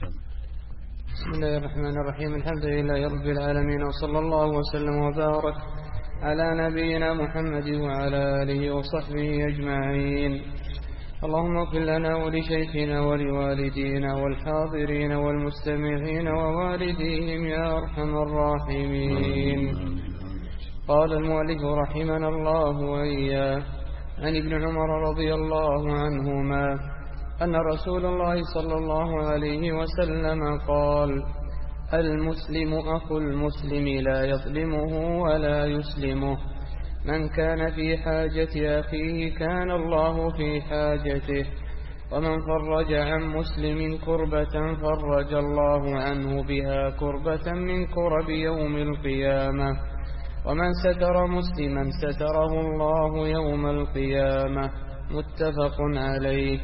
بسم الله الرحمن الرحيم. الحمد لله رب العالمين، وصلى الله وسلم وبارك على نبينا محمد وعلى آله وصحبه أجمعين. اللهم اغفر لنا ولشيخنا ولوالدينا والحاضرين والمستمعين ووالديهم يا أرحم الراحمين. قال المؤلف رحمنا الله وإياه عن ابن عمر رضي الله عنهما أن رسول الله صلى الله عليه وسلم قال: المسلم أخو المسلم لا يظلمه ولا يسلمه، من كان في حاجة أخيه كان الله في حاجته، ومن فرج عن مسلم كربة فرج الله عنه بها كربة من كرب يوم القيامة، ومن ستر مسلما ستره الله يوم القيامة. متفق عليه.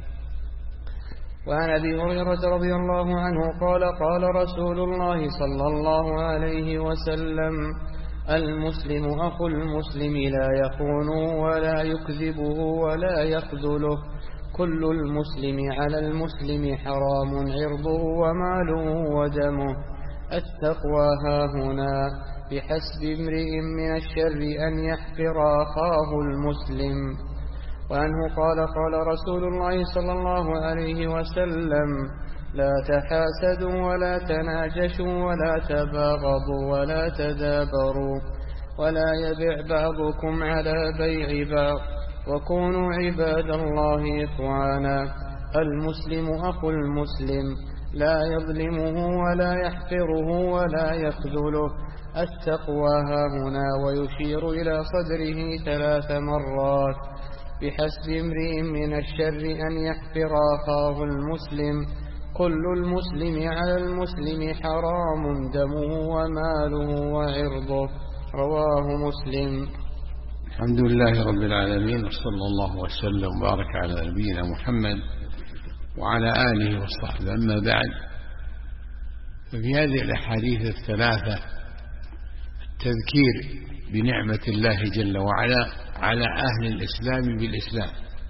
وعن أبي هريرة رضي الله عنه قال: قال رسول الله صلى الله عليه وسلم: المسلم أخو المسلم لا يخونه ولا يكذبه ولا يخذله، كل المسلم على المسلم حرام عرضه وماله ودمه. التقوى هاهنا، بحسب امرئ من الشر أن يحقر أخاه المسلم. وعنه قال: قال رسول الله صلى الله عليه وسلم: لا تحاسدوا ولا تناجشوا ولا تباغضوا ولا تدابروا، ولا يبع بعضكم على بيع بعض، وكونوا عباد الله إخوانا. المسلم أخو المسلم لا يظلمه ولا يحقره ولا يخذله. التقوى هاهنا، ويشير إلى صدره 3 مرات. بحسب امرئ من الشر أن يحقر أخاه المسلم، كل المسلم على المسلم حرام دمه وماله وعرضه. رواه مسلم. الحمد لله رب العالمين، وصلى الله وسلم وبارك على نبينا محمد وعلى آله وصحبه. أما بعد، ففي هذه الأحاديث 3 التذكير بنعمة الله جل وعلا على أهل الإسلام بالإسلام،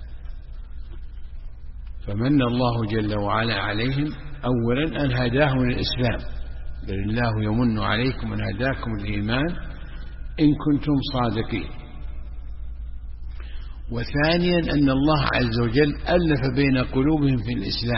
فمن الله جل وعلا عليهم أولا أن هداهم للإسلام، بل الله يمن عليكم أن هداكم الإيمان إن كنتم صادقين. وثانيا أن الله عز وجل ألف بين قلوبهم في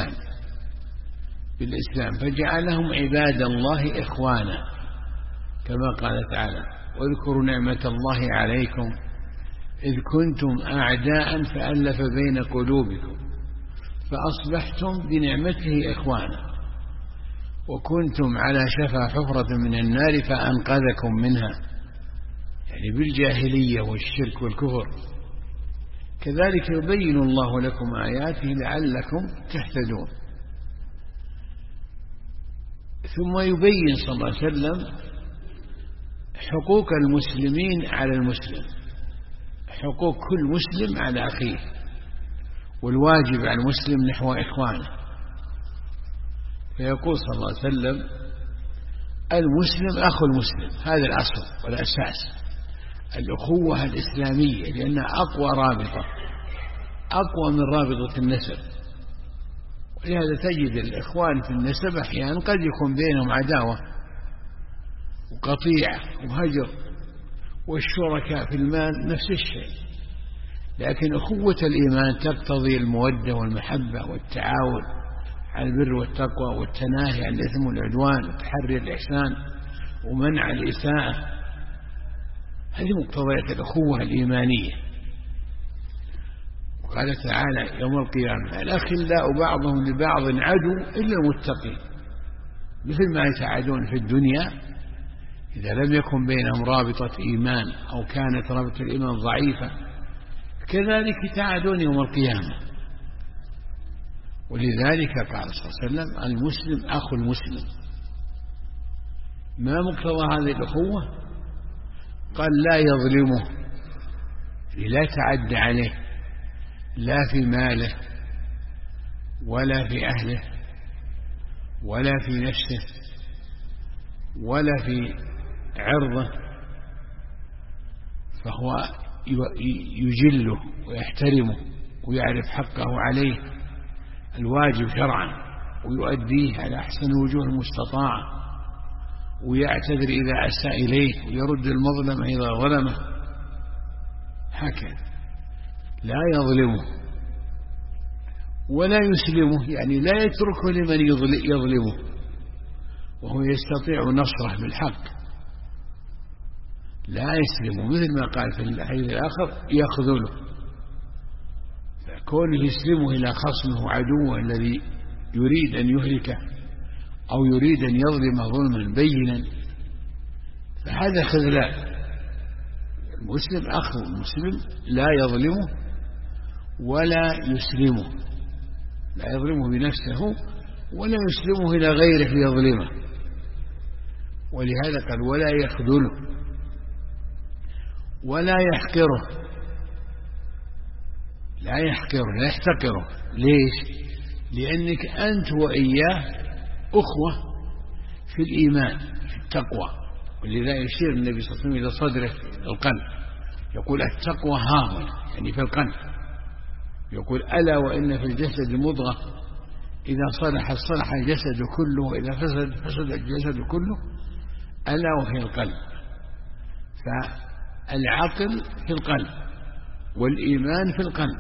بالإسلام فجعلهم عباد الله إخوانا، كما قال تعالى: واذكروا نعمة الله عليكم إذ كنتم أعداء فألف بين قلوبكم فأصبحتم بنعمته إخوانا، وكنتم على شفا حفرة من النار فأنقذكم منها، يعني بالجاهلية والشرك والكفر. كذلك يبين الله لكم آياته لعلكم تهتدون. ثم يبين صلى الله عليه وسلم حقوق المسلمين على المسلم، حقوق كل مسلم على أخيه، والواجب على المسلم نحو إخوانه. فيقول صلى الله عليه وسلم: المسلم أخو المسلم. هذا الأصل والأساس، الأخوة الإسلامية، لأنها أقوى رابطة، أقوى من رابطة النسب. ولهذا تجد الإخوان في النسب أحيانا قد يكون بينهم عداوة وقطيعة وهجر، والشركاء في المال نفس الشيء، لكن أخوة الإيمان تقتضي المودة والمحبة والتعاون على البر والتقوى والتناهي عن الإثم والعدوان وتحري الإحسان ومنع الإساءة. هذه مقتضيات الأخوة الإيمانية. وقال تعالى: يوم القيامة الأخلاء بعضهم لبعض عدو إلا المتقين، مثل ما يتعادون في الدنيا إذا لم يكن بينهم رابطة إيمان أو كانت رابطة الإيمان ضعيفة، كذلك يتعادون يوم القيامة. ولذلك قال صلى الله عليه وسلم: المسلم أخو المسلم. ما مقتضى هذه الأخوة؟ قال: لا يظلمه، لا تعد عليه، لا في ماله ولا في أهله ولا في نفسه ولا في عرضه، فهو يجله ويحترمه ويعرف حقه عليه الواجب شرعا. ويؤديه على أحسن الوجوه المستطاعة، ويعتذر إذا أساء إليه، ويرد المظلم إذا ظلمه، هكذا لا يظلمه ولا يسلمه، يعني لا يتركه لمن يظلمه وهو يستطيع نصره بالحق، لا يسلمه، مثل ما قال في الحديث الآخر يخذله، فكونه يسلمه إلى خصمه وعدوه الذي يريد أن يهلكه أو يريد أن يظلم ظلما بينا، فهذا خذلان. المسلم أخو المسلم لا يظلمه ولا يسلمه، لا يظلمه بنفسه ولا يسلمه إلى غيره ليظلمه، ولهذا قال ولا يخذله ولا يحقره، لا يحقره لا يحتقره. ليش؟ لأنك أنت وإياه أخوة في الإيمان في التقوى، ولذا يشير النبي صلى الله عليه وسلم إلى صدره القلب، يقول التقوى هاهنا، يعني في القلب، يقول ألا وإن في الجسد مضغة إذا صلحت صلح الجسد كله وإذا فسد الجسد كله، ألا وهي القلب. فالعقل في القلب، والإيمان في القلب،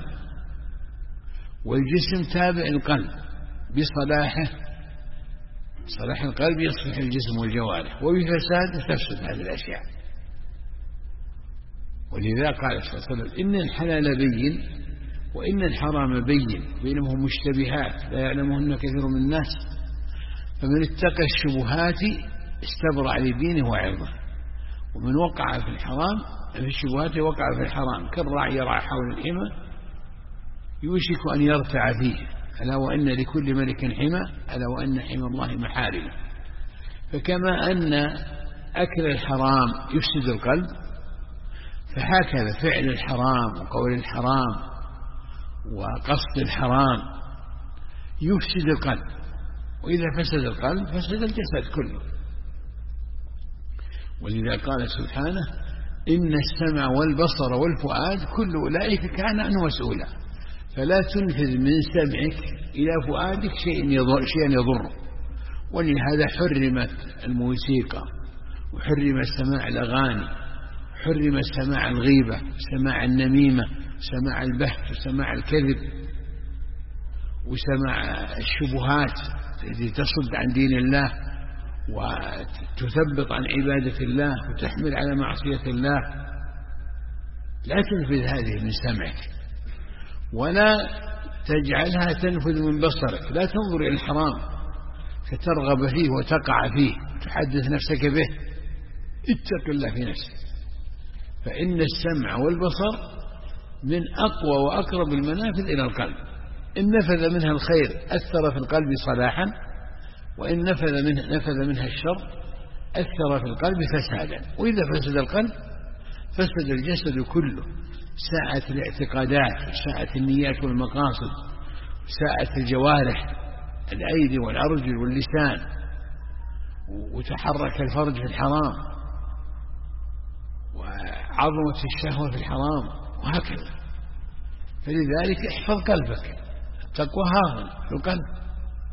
والجسم تابع القلب بصلاحه، صلاح القلب يصلح الجسم والجوارح، وبفساد تفسد هذه الأشياء. ولذا قال صلى الله عليه وسلم إن الحلال بين وإن الحرام بين بينهم مشتبهات لا يعلمهن كثير من الناس، فمن اتقى الشبهات استبرأ لدينه وعرضه، ومن وقع في الحرام في الشبهات وقع في الحرام كالراعي يرعى حول الحمى يوشك أن يرتع فيه، ألا وإن لكل ملك حمى ألا وإن حمى الله محارمه. فكما أن أكل الحرام يفسد القلب، فهكذا فعل الحرام وقول الحرام وقصد الحرام يفسد القلب، وإذا فسد القلب فسد الجسد كله. ولذا قال سبحانه إن السمع والبصر والفؤاد كل أولئك كان عنه مسؤولا، فلا تنفذ من سمعك إلى فؤادك شيئا يضر. ولهذا حرمت الموسيقى، وحرم سماع الأغاني، حرم سماع الغيبة، سماع النميمة، سماع البهت، وسماع الكذب، وسماع الشبهات التي تصد عن دين الله وتثبط عن عبادة الله وتحمل على معصية الله. لا تنفذ هذه من سمعك، ولا تجعلها تنفذ من بصرك، لا تنظر إلى الحرام فترغب فيه وتقع فيه تحدث نفسك به، اتق الله في نفسك. فإن السمع والبصر من أقوى وأقرب المنافذ إلى القلب، إن نفذ منها الخير أثر في القلب صلاحا، وإن نفذ منها الشر أثر في القلب فسادا. وإذا فسد القلب فسد الجسد كله، ساءت الاعتقادات، ساءت النيات والمقاصد، ساءت الجوارح الأيدي والأرجل واللسان، وتحرك الفرج في الحرام، وعظمت الشهوة في الحرام، وهكذا. فلذلك احفظ قلبك، التقوى هاهن في القلب.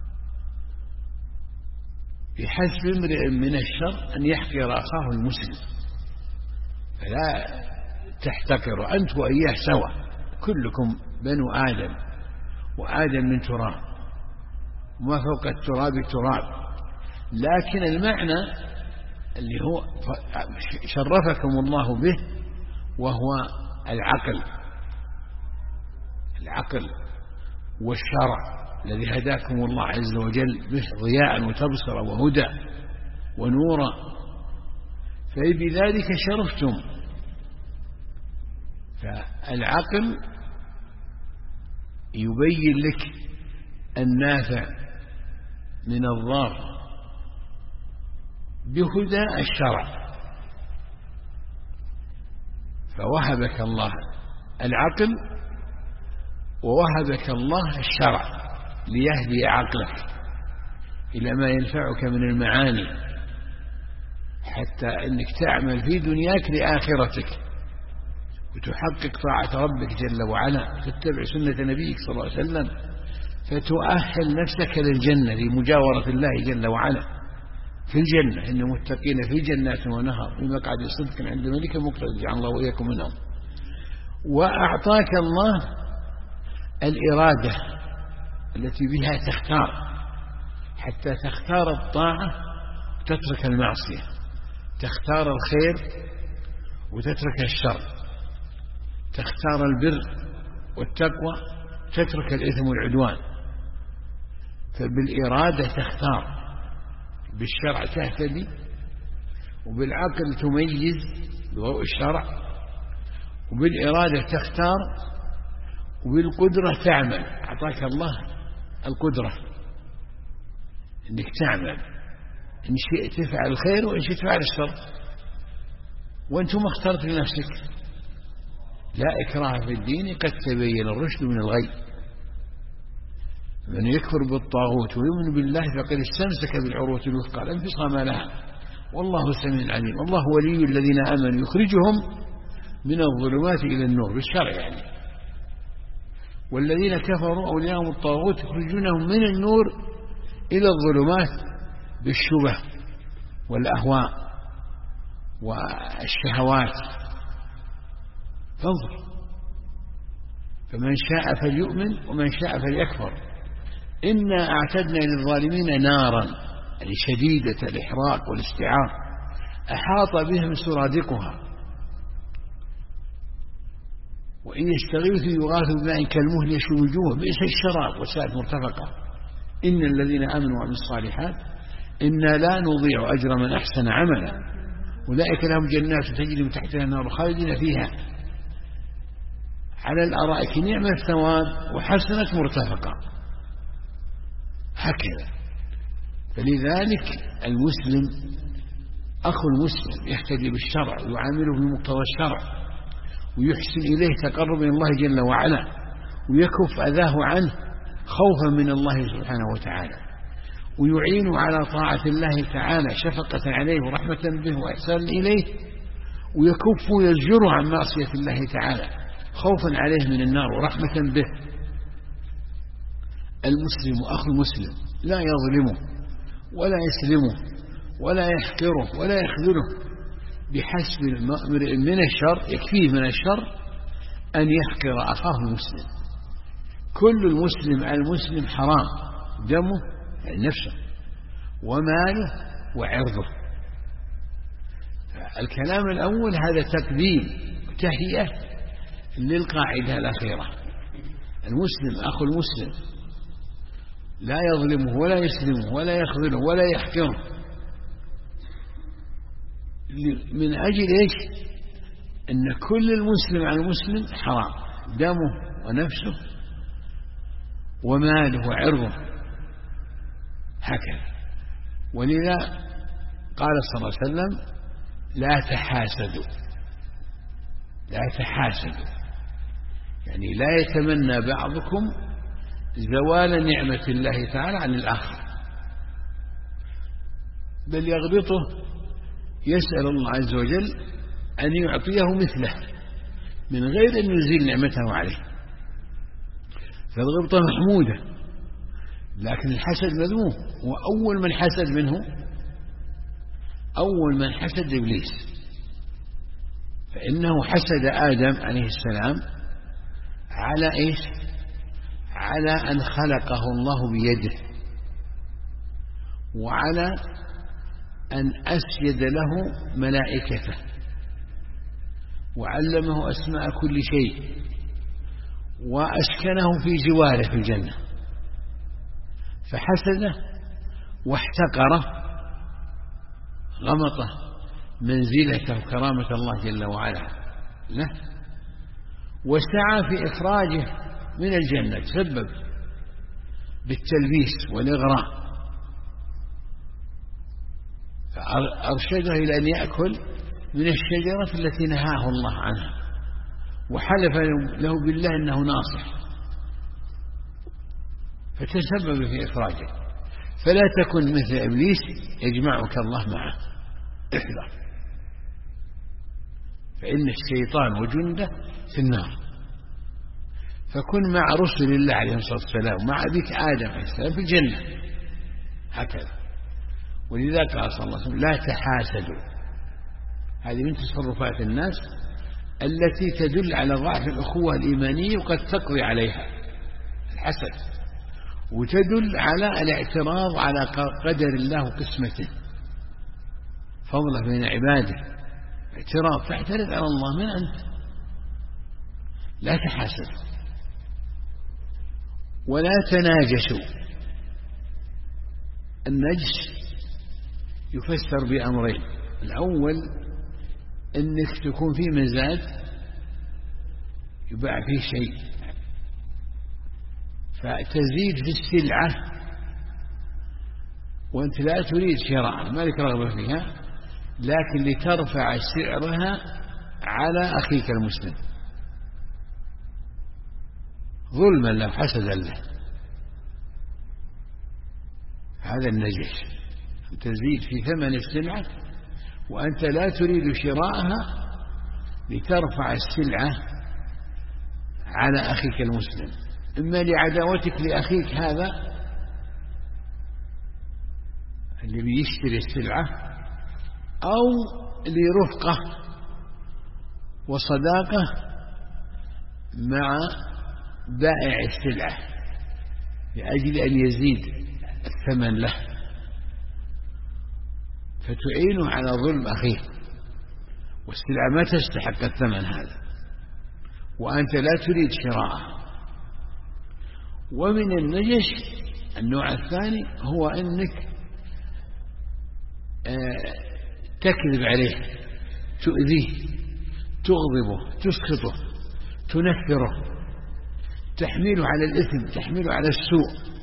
بحسب امرئ من الشر أن يحقر أخاه المسلم، فلا تحتقر، أنت وإياه سوا، كلكم بنو آدم، وآدم من تراب، وما فوق التراب التراب. لكن المعنى اللي هو شرفكم الله به وهو العقل والشرع الذي هداكم الله عز وجل به ضياء وتبصر وهدى ونورا، فبذلك شرفتم. فالعقل يبين لك النافع من الضار بهدى الشرع، فوهبك الله العقل ووهبك الله الشرع ليهدي عقلك إلى ما ينفعك من المعاني، حتى أنك تعمل في دنياك لآخرتك، وتحقق طاعة ربك جل وعلا، وتتبع سنة نبيك صلى الله عليه وسلم، فتؤهل نفسك للجنة لمجاورة الله جل وعلا في الجنة. إن المتقين في جنات ونهر في مقعد صدق عند ملك مقتدر، جعل الله وإياكم منهم. وأعطاك الله الإرادة التي بها تختار، حتى تختار الطاعة وتترك المعصية، تختار الخير وتترك الشر، تختار البر والتقوى تترك الإثم والعدوان. فبالإرادة تختار، بالشرع تهتدي، وبالعقل تميز بضوء الشرع، وبالإرادة تختار، وبالقدرة تعمل. أعطاك الله القدرة إنك تعمل، إن شئت تفعل الخير وإن شئت تفعل الشر، وأنت ما اخترت لنفسك. لا إكراه في الدين، قد تبين الرشد من الغي. من يكفر بالطاغوت ويؤمن بالله فقد استمسك بالعروة الوثقى لا انفصام لها، والله سميع عليم. الله ولي الذين آمنوا يخرجهم من الظلمات إلى النور بالشرع يعني، والذين كفروا أولياءهم الطاغوت يخرجونهم من النور إلى الظلمات بالشبه والأهواء والشهوات. فانظر، فمن شاء فليؤمن ومن شاء فليكفر. إنا أعتدنا للظالمين نارا، يعني شديدة الإحراق والاستيعاب، أحاط بهم سرادقها، وإن يستغيثوا يغاثوا بماء كالمهل يشوي الوجوه بئس الشراب وساءت مرتفقة. إن الذين آمنوا وعملوا الصالحات إنا لا نضيع أجر من أحسن عملا، أولئك لهم جنات تجري من تحتها النار خالدين فيها على الأرائك نعم الثواب وحسنت مرتفقة. هكذا. فلذلك المسلم أخو المسلم يهتدي بالشرع ويعامله بمقتضى الشرع، ويحسن إليه تقرب من الله جل وعلا، ويكف أذاه عنه خوفا من الله سبحانه وتعالى، ويعين على طاعة الله تعالى شفقة عليه ورحمة به وإحسان إليه، ويكف ويزجر عن معصية الله تعالى خوفا عليه من النار ورحمة به. المسلم أخو المسلم لا يظلمه ولا يسلمه ولا يحقره ولا يخذله، بحسب المرء من الشر، يكفيه من الشر أن يحقر أخاه المسلم. كل المسلم على المسلم حرام، دمه يعني نفسه وماله وعرضه. الكلام الأول هذا تقديم تهيئة للقاعدة الأخيرة. المسلم أخو المسلم لا يظلمه ولا يسلمه ولا يخذله ولا يحقره، من أجل إيش؟ أن كل المسلم على المسلم حرام، دمه ونفسه وماله وعرضه. هكذا. ولذا قال صلى الله عليه وسلم لا تحاسدوا، لا تحاسدوا، يعني لا يتمنى بعضكم زوال نعمة الله تعالى عن الآخر، بل يغبطه، يسأل الله عز وجل أن يعطيه مثله من غير أن يزيل نعمته عليه. فالغبطة محمودة، لكن الحسد مذموم. وأول من حسد منه، أول من حسد إبليس، فإنه حسد آدم عليه السلام على إيش؟ على أن خلقه الله بيده، وعلى أن أسجد له ملائكته، وعلمه أسماء كل شيء، وأسكنه في جواره في الجنة، فحسده واحتقره، غمطه منزلته وكرامة الله جل وعلا له، وسعى في إخراجه من الجنة، تسبب بالتلبيس والإغراء، فأرشده إلى أن يأكل من الشجرة التي نهاه الله عنها، وحلف له بالله أنه ناصح، فتسبب في إخراجه. فلا تكن مثل إبليس يجمعك الله معه، احذر، فإن الشيطان وجنده في النار. فكن مع رسل الله عليه الصلاة والسلام مع أبيك آدم عليه السلام في الجنة هكذا. ولذلك قال صلى الله عليه وسلم لا تحاسدوا. هذه من تصرفات الناس التي تدل على ضعف الأخوة الإيمانية وقد تقضي عليها الحسد، وتدل على الاعتراض على قدر الله وقسمته فضله بين عباده. اعتراض، تعترض على الله، من أنت؟ لا تحاسد. ولا تناجشوا. النجش يفسر بأمرين: الأول أنك تكون في مزاد يباع فيه شيء فتزيد في السلعة وأنت لا تريد شراءها، ما لك رغبة فيها، لكن لترفع سعرها على أخيك المسلم ظلما له حسدا له. هذا النجش، تزيد في ثمن السلعة وأنت لا تريد شراءها لترفع السلعة على أخيك المسلم، إما لعداوتك لأخيك هذا اللي بيشتري السلعة، أو لرفقة وصداقة مع بائع السلعة لأجل أن يزيد الثمن له، فتعينه على ظلم أخيه، والسلعة ما تستحق الثمن هذا وأنت لا تريد شراءها. ومن النجش النوع الثاني هو أنك تكذب عليه، تؤذيه، تغضبه، تسخطه، تنفره، تحمله على الإثم، تحمله على السوء،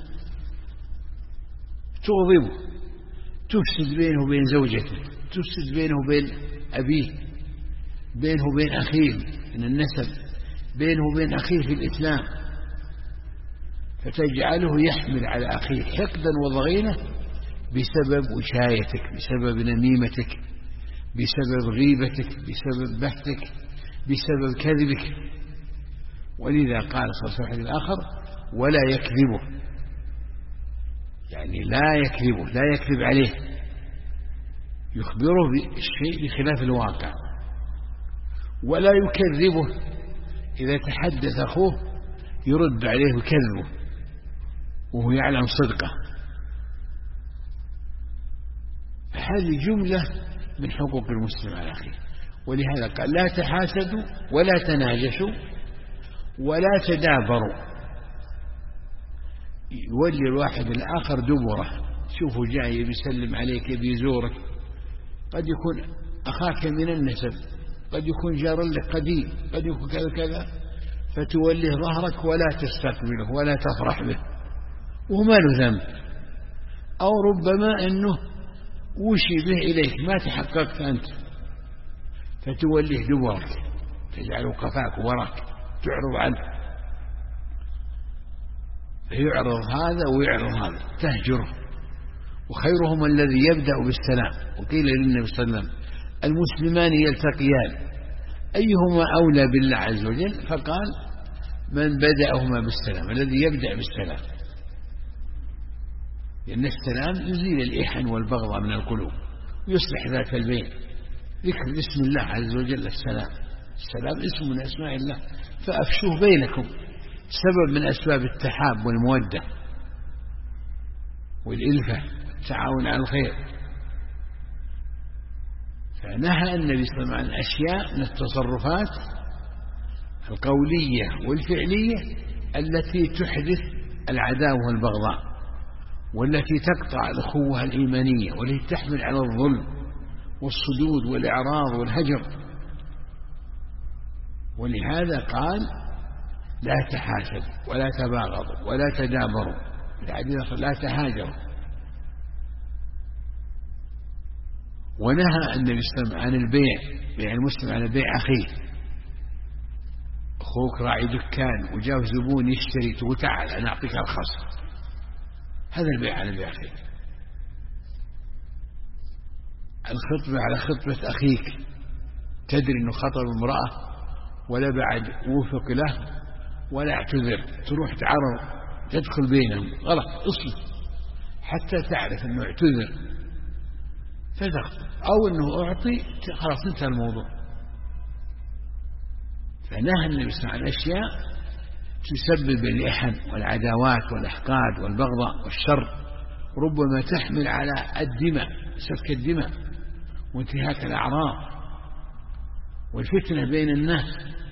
تغضبه، تفسد بينه وبين زوجته، تفسد بينه وبين أبيه، بينه وبين أخيه من النسب، بينه وبين أخيه في الإسلام، فتجعله يحمل على أخيه حقدا وضغينة بسبب وشايتك، بسبب نميمتك، بسبب غيبتك، بسبب بحثك، بسبب كذبك. ولذا قال صلى الله عليه وسلم الآخر: ولا يكذبه، يعني لا يكذبه، لا يكذب عليه، يخبره بالشيء بخلاف الواقع. ولا يكذبه، إذا تحدث أخوه يرد عليه كذبه وهو يعلم صدقه. هذه جملة من حقوق المسلم على أخيه. ولهذا قال: لا تحاسدوا ولا تناجشوا ولا تدابروا. يولي الواحد الآخر دبره، شوفوا جاي يسلم عليك، يبي يزورك، قد يكون أخاك من النسب، قد يكون جار لك قديم، قد يكون كذا كذا، فتوليه ظهرك ولا تستقبله ولا تفرح به وهو ما له ذنب، أو ربما أنه وشي به إليك ما تحققت أنت، فتوليه دبرك، تجعله قفاك وراك، تعرض عنه، يعرض هذا ويعرض هذا، تهجره. وخيرهم الذي يبدأ بالسلام. وقيل للنبي صلى الله عليه وسلم: المسلمان يلتقيان أيهما أولى بالله عز وجل؟ فقال: من بدأهما بالسلام، الذي يبدأ بالسلام، لأن السلام يزيل الإحن والبغضاء من القلوب ويصلح ذات البين. ذكر بسم الله عز وجل السلام، السلام اسم من أسماء الله، فأفشوه بينكم، سبب من أسباب التحاب والمودة والإلفة والتعاون على الخير. فنهى النبي صلى الله عليه وسلم عن أشياء من التصرفات القولية والفعلية التي تحدث العداوة والبغضاء، والتي تقطع الأخوة الإيمانية، والتي تحمل على الظلم والصدود والإعراض والهجر. ولهذا قال: لا تحاسدوا ولا تباغضوا ولا تدابروا، لا تهاجروا. ونهى النبي صلى الله عليه وسلم عن البيع، بيع المسلم على بيع أخيه. أخوك راعي دكان وجاء زبون يشتري، تقول: تعال أنا أعطيك الخصم. هذا البيع على بيع أخيك. الخطبة على خطبة أخيك، تدري أنه خطب امرأة ولا بعد وفق له ولا اعتذر، تروح تعرض تدخل بينهم، غلط، اصلح حتى تعرف أنه اعتذر فتدخل، أو أنه أعطي خلاص انتهى الموضوع. فنهى النبي صلى الله عليه وسلم عن أشياء تسبب الإحن والعداوات والأحقاد والبغضاء والشر، ربما تحمل على الدماء، سفك الدماء وانتهاك الأعراض والفتنة بين الناس،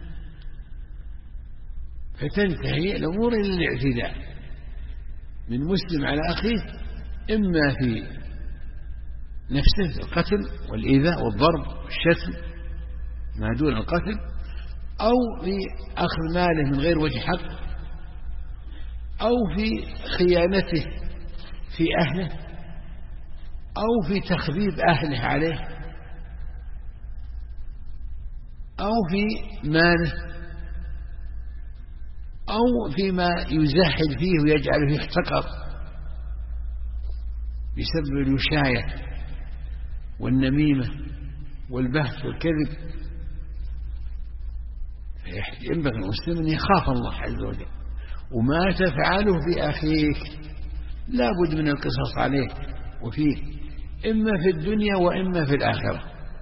فتنتهي الأمور إلى الاعتداء من مسلم على أخيه، إما في نفسه القتل والإيذاء والضرب والشتم ما دون القتل، أو في أخذ ماله من غير وجه حق، أو في خيانته في أهله، أو في تخريب أهله عليه، أو في ماله، أو فيما يزهد فيه ويجعل فيه احتقر بسبب الوشاية والنميمة والبهت والكذب. ينبغي المسلم أن يخاف الله عز وجل، وما تفعله في أخيك لا بد من القصاص عليه وفيه، إما في الدنيا وإما في الآخرة.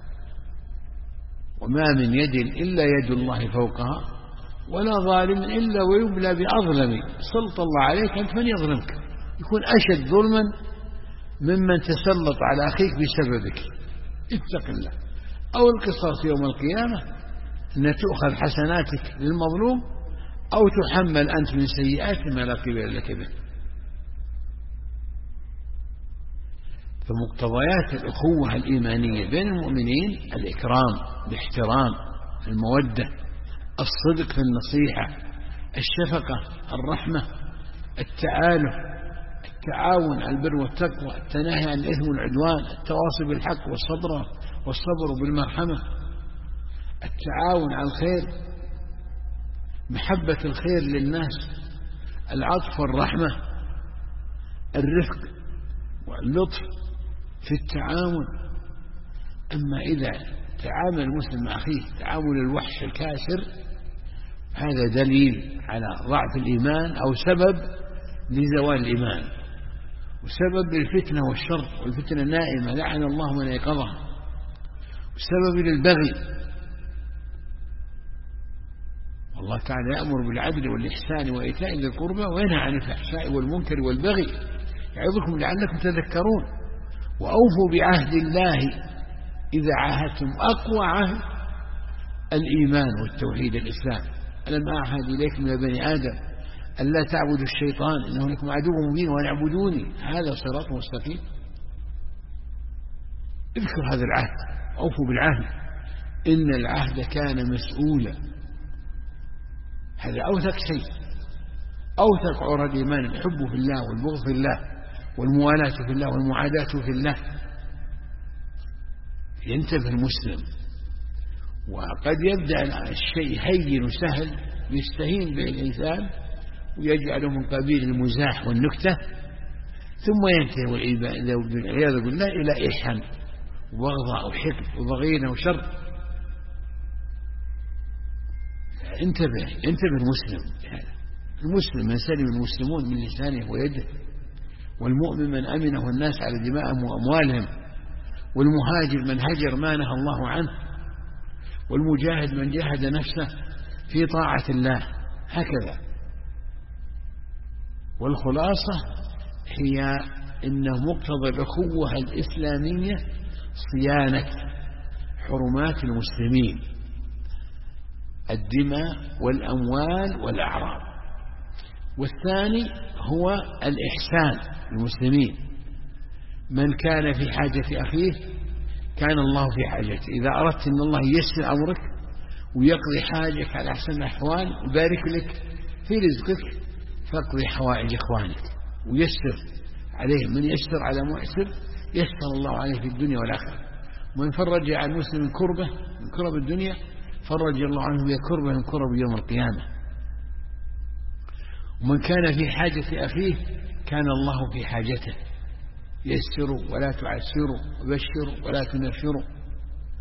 وما من يد إلا يد الله فوقها، ولا ظالم إلا ويبلى بأظلم. سلط الله عليك أنت من يظلمك، يكون أشد ظلما ممن تسلط على أخيك بسببك. اتق الله. أو القصاص يوم القيامة أن تؤخذ حسناتك للمظلوم، أو تحمل أنت من سيئات ما لا قبل لك به. فمقتضيات الأخوة الإيمانية بين المؤمنين الإكرام، الاحترام، المودة، الصدق في النصيحة، الشفقة، الرحمة، التآلف، التعاون على البر والتقوى، التناهي عن الإثم والعدوان، التواصي بالحق والصبر بالمرحمة، التعاون على الخير، محبة الخير للناس، العطف والرحمة، الرفق واللطف في التعامل. أما إذا تعامل المسلم مع أخيه تعامل الوحش الكاسر، هذا دليل على ضعف الإيمان أو سبب لزوال الإيمان، وسبب للفتنة والشر، والفتنة نائمة لعن الله من أيقظها، وسبب للبغي. والله تعالى يأمر بالعدل والإحسان وإيتاء ذي القربى وينهى عن الفحشاء والمنكر والبغي يعظكم لعلكم تذكرون. وأوفوا بعهد الله إذا عاهدتم. أقوى عهد الإيمان والتوحيد الإسلام. ألم أعهد إليكم يا بني آدم ألا تعبدوا الشيطان إنه لكم عدو مبين وأن اعبدوني هذا صراط مستقيم. اذكر هذا العهد، أوفوا بالعهد إن العهد كان مسؤولا. هذا أوثق شيء، أوثق عرى الإيمان، الحب في الله والبغض في الله والموالاة في الله والمعاداة في الله. ينتبه المسلم، وقد يبدأ الشيء هين وسهل يستهين به الإنسان ويجعله من قبيل المزاح والنكتة، ثم ينتهي والعياذ بالله إلى إحن وبغضاء وحقد وضغينة وشر. انتبه المسلم. المسلم من سلم المسلمون من لسانه ويده، والمؤمن من أمنه الناس على دمائهم وأموالهم، والمهاجر من هجر ما نهى الله عنه، والمجاهد من جاهد نفسه في طاعة الله. هكذا. والخلاصة هي إن مقتضى الأخوة الإسلامية صيانة حرمات المسلمين، الدماء والأموال والأعراض. والثاني هو الإحسان للمسلمين. من كان في حاجة أخيه كان الله في حاجته. إذا أردت أن الله ييسر أمرك ويقضي حاجك على أحسن الأحوال ويبارك لك في رزقك، فاقضي حوائج إخوانك ويسر عليهم. من يسر على معسر يسر الله عليه في الدنيا والآخرة. ومن فرج عن المسلم من كربة من كرب الدنيا فرج الله عنه بكربة من كرب يوم القيامة. ومن كان في حاجة أخيه كان الله في حاجته. يسروا ولا تعسروا، وبشروا ولا تنفروا،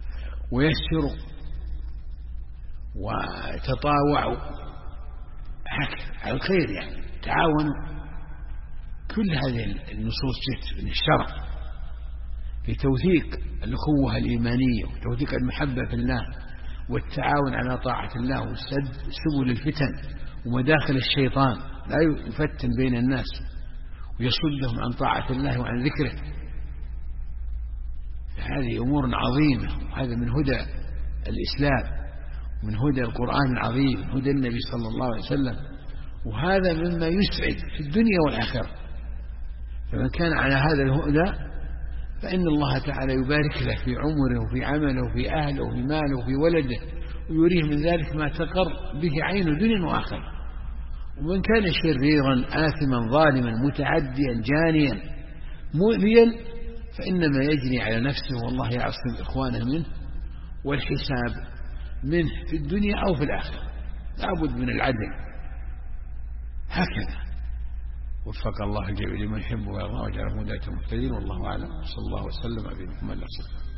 ويسروا وتطاوعوا. هكذا على الخير يعني تعاونوا. كل هذه النصوص جت من الشرع في توثيق الأخوة الإيمانية وتوثيق المحبة في الله والتعاون على طاعة الله وسد سبل الفتن ومداخل الشيطان لا يفتن بين الناس ويصدهم عن طاعة الله وعن ذكره. هذه أمور عظيمة، وهذا من هدى الإسلام ومن هدى القرآن العظيم من هدى النبي صلى الله عليه وسلم، وهذا مما يسعد في الدنيا والآخرة. فمن كان على هذا الهدى فإن الله تعالى يبارك له في عمره وفي عمله وفي أهله وفي ماله وفي ولده ويريه من ذلك ما تقر به عين دنيا وآخرة. ومن كان شريرا آثما ظالما متعديا جانيا مؤذيا فإنما يجري على نفسه، والله يعصم إخوانه منه والحساب منه في الدنيا أو في الآخرة. لابد من العدل. هكذا وفق الله الجميع لمن يحب ويرضى وجعله هداة المهتدين. والله أعلم. صلى الله وسلم على نبينا محمد.